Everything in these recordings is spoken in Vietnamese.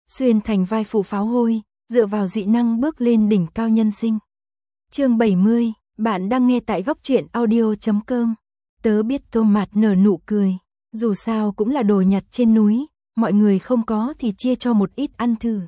xuyên thành vai phụ pháo hôi, dựa vào dị năng bước lên đỉnh cao nhân sinh. Chương 70, bạn đang nghe tại góc truyện audio.com. Tớ biết Tô Mạt nở nụ cười, dù sao cũng là đồ nhặt trên núi, mọi người không có thì chia cho một ít ăn thử.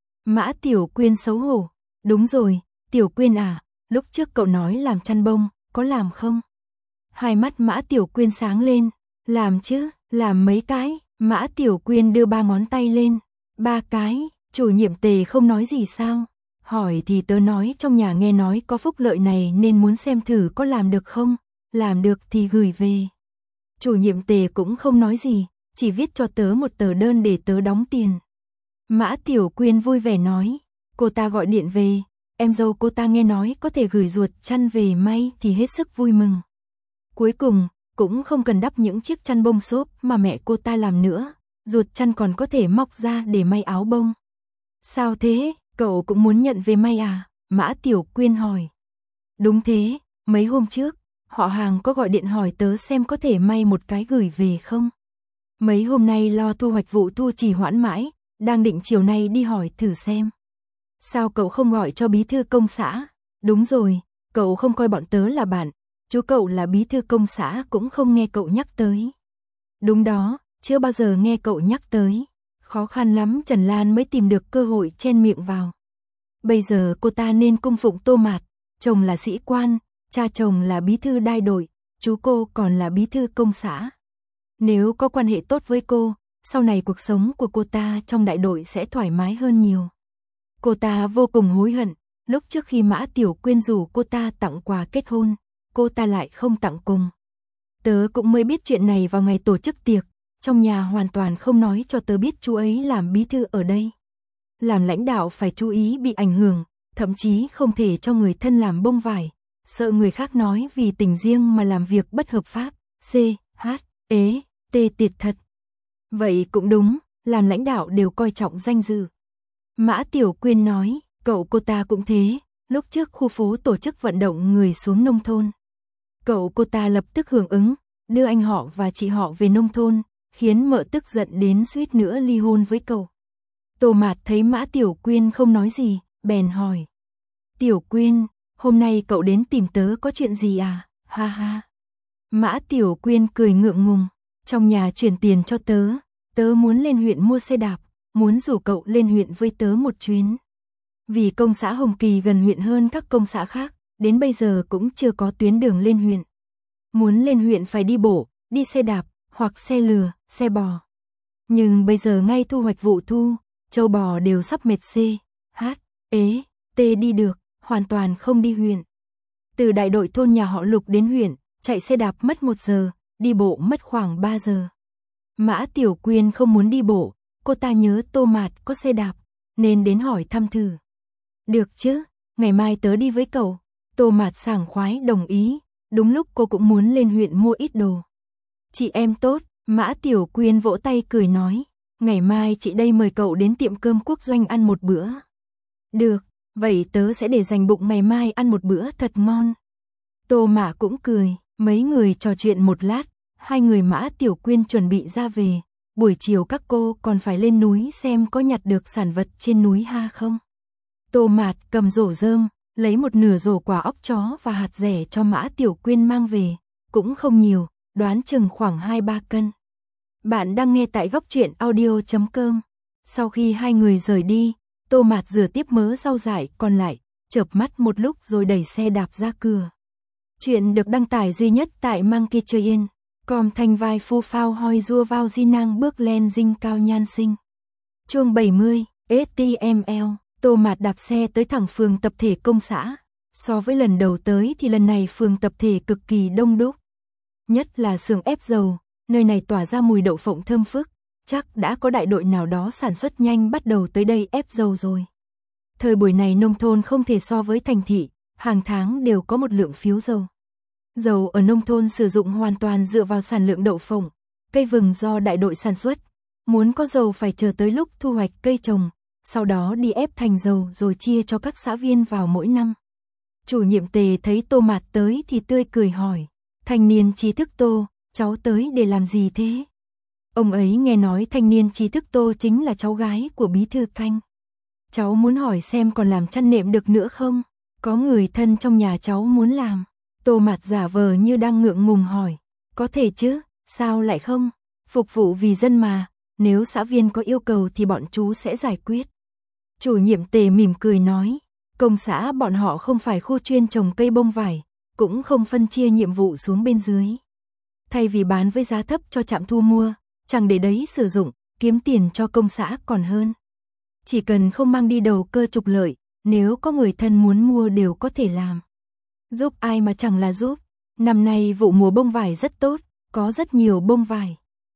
Mã Tiểu Quyên xấu hổ, đúng rồi, Tiểu Quyên à, lúc trước cậu nói làm chăn bông, có làm không? Hai mắt Mã Tiểu Quyên sáng lên, làm chứ, làm mấy cái, Mã Tiểu Quyên đưa 3 ngón tay lên, 3 cái, chủ nhiệm Tề không nói gì sao? Hỏi thì tớ nói trong nhà nghe nói có phúc lợi này nên muốn xem thử có làm được không, làm được thì gửi về. Chủ nhiệm Tề cũng không nói gì, chỉ viết cho tớ một tờ đơn để tớ đóng tiền. Mã Tiểu Quyên vui vẻ nói, cô ta gọi điện về, em dâu cô ta nghe nói có thể gửi ruột chăn về may thì hết sức vui mừng. Cuối cùng, cũng không cần đắp những chiếc chăn bông xốp mà mẹ cô ta làm nữa, ruột chăn còn có thể móc ra để may áo bông. Sao thế, cậu cũng muốn nhận về may à? Mã Tiểu Quyên hỏi. Đúng thế, mấy hôm trước, họ hàng có gọi điện hỏi tớ xem có thể may một cái gửi về không. Mấy hôm nay lo thu hoạch vụ thu trì hoãn mãi, đang định chiều nay đi hỏi thử xem. Sao cậu không gọi cho bí thư công xã? Đúng rồi, cậu không coi bọn tớ là bạn, chú cậu là bí thư công xã cũng không nghe cậu nhắc tới. Đúng đó, chưa bao giờ nghe cậu nhắc tới. Khó khăn lắm Trần Lan mới tìm được cơ hội chen miệng vào. Bây giờ cô ta nên cung phụng Tô Mạt, chồng là sĩ quan, cha chồng là bí thư đai đội, chú cô còn là bí thư công xã. Nếu có quan hệ tốt với cô, sau này cuộc sống của cô ta trong đại đội sẽ thoải mái hơn nhiều. Cô ta vô cùng hối hận, lúc trước khi Mã Tiểu Quyên rủ cô ta tặng quà kết hôn, cô ta lại không tặng cùng. Tớ cũng mới biết chuyện này vào ngày tổ chức tiệc, trong nhà hoàn toàn không nói cho tớ biết chú ấy làm bí thư ở đây. Làm lãnh đạo phải chú ý bị ảnh hưởng, thậm chí không thể cho người thân làm bông vải, sợ người khác nói vì tình riêng mà làm việc bất hợp pháp. Tiệt thật. Vậy cũng đúng, làm lãnh đạo đều coi trọng danh dự. Mã Tiểu Quyên nói, cậu cô ta cũng thế, lúc trước khu phố tổ chức vận động người xuống nông thôn. Cậu cô ta lập tức hưởng ứng, đưa anh họ và chị họ về nông thôn, khiến mợ tức giận đến suýt nữa ly hôn với cậu. Tô Mạt thấy Mã Tiểu Quyên không nói gì, bèn hỏi. Tiểu Quyên, hôm nay cậu đến tìm tớ có chuyện gì à? Ha ha. Mã Tiểu Quyên cười ngượng ngùng, trong nhà chuyển tiền cho tớ, tớ muốn lên huyện mua xe đạp, muốn rủ cậu lên huyện với tớ một chuyến. Vì công xã Hồng Kỳ gần huyện hơn các công xã khác, đến bây giờ cũng chưa có tuyến đường lên huyện. Muốn lên huyện phải đi bộ, đi xe đạp, hoặc xe lừa, xe bò. Nhưng bây giờ ngay thu hoạch vụ thu, trâu bò đều sắp mệt đi được, hoàn toàn không đi huyện. Từ đại đội thôn nhà họ Lục đến huyện, chạy xe đạp mất 1 giờ, đi bộ mất khoảng 3 giờ. Mã Tiểu Quyên không muốn đi bộ, cô ta nhớ Tô Mạt có xe đạp, nên đến hỏi thăm thử. Được chứ, ngày mai tớ đi với cậu. Tô Mạt sảng khoái đồng ý, đúng lúc cô cũng muốn lên huyện mua ít đồ. Chị em tốt, Mã Tiểu Quyên vỗ tay cười nói, ngày mai chị đây mời cậu đến tiệm cơm quốc doanh ăn một bữa. Được, vậy tớ sẽ để dành bụng ngày mai ăn một bữa thật ngon. Tô Mã cũng cười, mấy người trò chuyện một lát, hai người Mã Tiểu Quyên chuẩn bị ra về, buổi chiều các cô còn phải lên núi xem có nhặt được sản vật trên núi ha không. Tô Mạt cầm rổ rơm, lấy một nửa rổ quả óc chó và hạt dẻ cho Mã Tiểu Quyên mang về, cũng không nhiều, đoán chừng khoảng 2-3 cân. Bạn đang nghe tại góc truyện audio.com. Sau khi hai người rời đi, Tô Mạt rửa tiếp mớ rau dại còn lại, chợp mắt một lúc rồi đẩy xe đạp ra cửa. Chuyện được đăng tải duy nhất tại Monkey Train. Com thanh vai phu phao hoi rua vào di năng bước lên dinh cao nhan sinh. Chương 70, STML. Tô Mạt đạp xe tới thẳng phường tập thể công xã. So với lần đầu tới thì lần này phường tập thể cực kỳ đông đúc. Nhất là xưởng ép dầu, nơi này tỏa ra mùi đậu phộng thơm phức. Chắc đã có đại đội nào đó sản xuất nhanh bắt đầu tới đây ép dầu rồi. Thời buổi này nông thôn không thể so với thành thị, hàng tháng đều có một lượng phiếu dầu. Dầu ở nông thôn sử dụng hoàn toàn dựa vào sản lượng đậu phộng, cây vừng do đại đội sản xuất. Muốn có dầu phải chờ tới lúc thu hoạch cây trồng, sau đó đi ép thành dầu rồi chia cho các xã viên vào mỗi năm. Chủ nhiệm Tề thấy Tô Mạt tới thì tươi cười hỏi, thanh niên trí thức Tô, cháu tới để làm gì thế? Ông ấy nghe nói thanh niên trí thức Tô chính là cháu gái của bí thư Canh. Cháu muốn hỏi xem còn làm chăn nệm được nữa không? Có người thân trong nhà cháu muốn làm. Tô Mạt giả vờ như đang ngượng ngùng hỏi. Có thể chứ, sao lại không? Phục vụ vì dân mà, nếu xã viên có yêu cầu thì bọn chú sẽ giải quyết. Chủ nhiệm Tề mỉm cười nói, công xã bọn họ không phải khu chuyên trồng cây bông vải, cũng không phân chia nhiệm vụ xuống bên dưới. Thay vì bán với giá thấp cho trạm thu mua, chẳng để đấy sử dụng, kiếm tiền cho công xã còn hơn. Chỉ cần không mang đi đầu cơ trục lợi, nếu có người thân muốn mua đều có thể làm. Giúp ai mà chẳng là giúp. Năm nay vụ mùa bông vải rất tốt, có rất nhiều bông vải.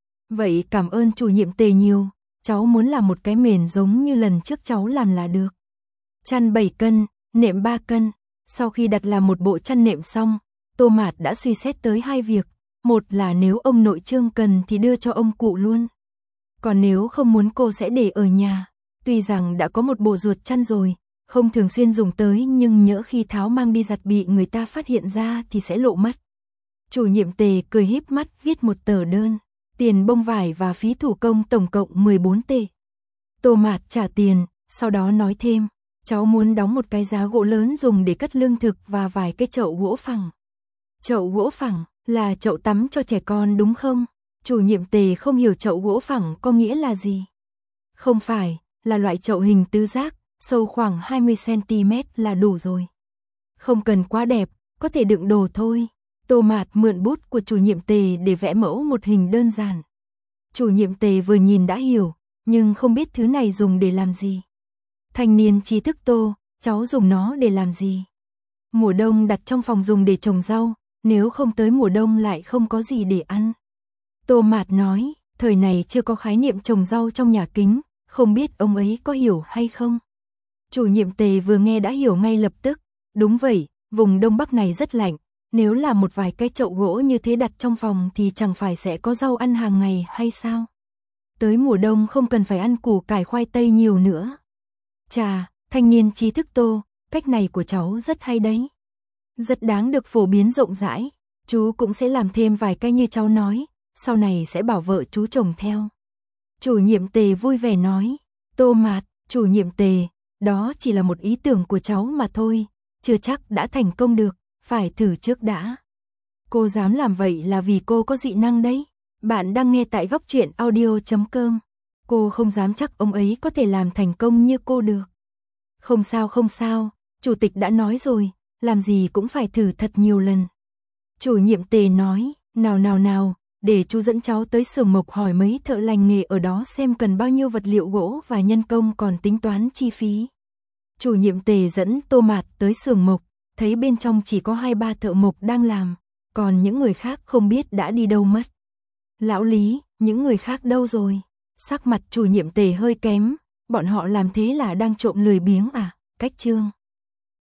Vậy cảm ơn chủ nhiệm Tề nhiều, cháu muốn làm một cái mền giống như lần trước cháu làm là được. Chăn 7 cân, nệm 3 cân. Sau khi đặt làm một bộ chăn nệm xong, Tô Mạt đã suy xét tới hai việc. Một là nếu ông nội Trương cần thì đưa cho ông cụ luôn. Còn nếu không muốn cô sẽ để ở nhà. Tuy rằng đã có một bộ ruột chăn rồi, không thường xuyên dùng tới nhưng nhỡ khi tháo mang đi giặt bị người ta phát hiện ra thì sẽ lộ mất. Chủ nhiệm Tề cười híp mắt viết một tờ đơn. Tiền bông vải và phí thủ công tổng cộng 14 tệ. Tô Mạt trả tiền, sau đó nói thêm, cháu muốn đóng một cái giá gỗ lớn dùng để cất lương thực và vài cái chậu gỗ phẳng. Chậu gỗ phẳng là chậu tắm cho trẻ con đúng không? Chủ nhiệm Tề không hiểu chậu gỗ phẳng có nghĩa là gì. Không phải, là loại chậu hình tứ giác, sâu khoảng 20 cm là đủ rồi. Không cần quá đẹp, có thể đựng đồ thôi. Tô Mạt mượn bút của chủ nhiệm Tề để vẽ mẫu một hình đơn giản. Chủ nhiệm Tề vừa nhìn đã hiểu, nhưng không biết thứ này dùng để làm gì. Thanh niên trí thức Tô, cháu dùng nó để làm gì? Mùa đông đặt trong phòng dùng để trồng rau, nếu không tới mùa đông lại không có gì để ăn. Tô Mạt nói, thời này chưa có khái niệm trồng rau trong nhà kính, không biết ông ấy có hiểu hay không? Chủ nhiệm Tề vừa nghe đã hiểu ngay lập tức, đúng vậy, vùng Đông Bắc này rất lạnh. Nếu là một vài cái chậu gỗ như thế đặt trong phòng thì chẳng phải sẽ có rau ăn hàng ngày hay sao? Tới mùa đông không cần phải ăn củ cải khoai tây nhiều nữa. Chà, thanh niên trí thức Tô, cách này của cháu rất hay đấy. Rất đáng được phổ biến rộng rãi. Chú cũng sẽ làm thêm vài cái như cháu nói, sau này sẽ bảo vợ chú trồng theo. Chủ nhiệm Tề vui vẻ nói, Tô Mạt, chủ nhiệm Tề, đó chỉ là một ý tưởng của cháu mà thôi, chưa chắc đã thành công được. Phải thử trước đã. Cô dám làm vậy là vì cô có dị năng đấy. Bạn đang nghe tại góc truyện audio.com. Cô không dám chắc ông ấy có thể làm thành công như cô được. Không sao, chủ tịch đã nói rồi, làm gì cũng phải thử thật nhiều lần. Chủ nhiệm Tề nói, nào, để chú dẫn cháu tới xưởng mộc hỏi mấy thợ lành nghề ở đó xem cần bao nhiêu vật liệu gỗ và nhân công còn tính toán chi phí. Chủ nhiệm Tề dẫn Tô Mạt tới xưởng mộc. Thấy bên trong chỉ có 2-3 thợ mộc đang làm, còn những người khác không biết đã đi đâu mất. Lão Lý, những người khác đâu rồi? Sắc mặt chủ nhiệm Tề hơi kém, bọn họ làm thế là đang trộm lười biếng à? Cách chương